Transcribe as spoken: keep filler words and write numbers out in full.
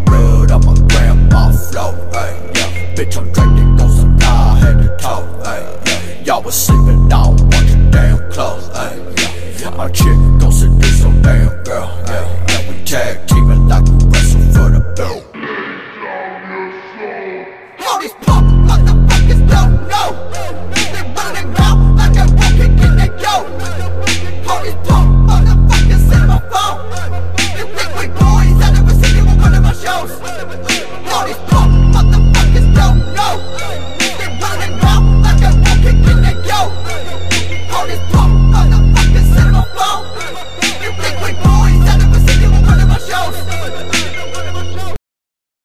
real on my grandma flow, ayy, yeah. Bitch, I'm drinking, go supply, head to toe, ayy, yeah. Y'all was sleeping, I don't want your damn clothes, ayy, yeah. My chick gon' seduce your damn girl, yeah.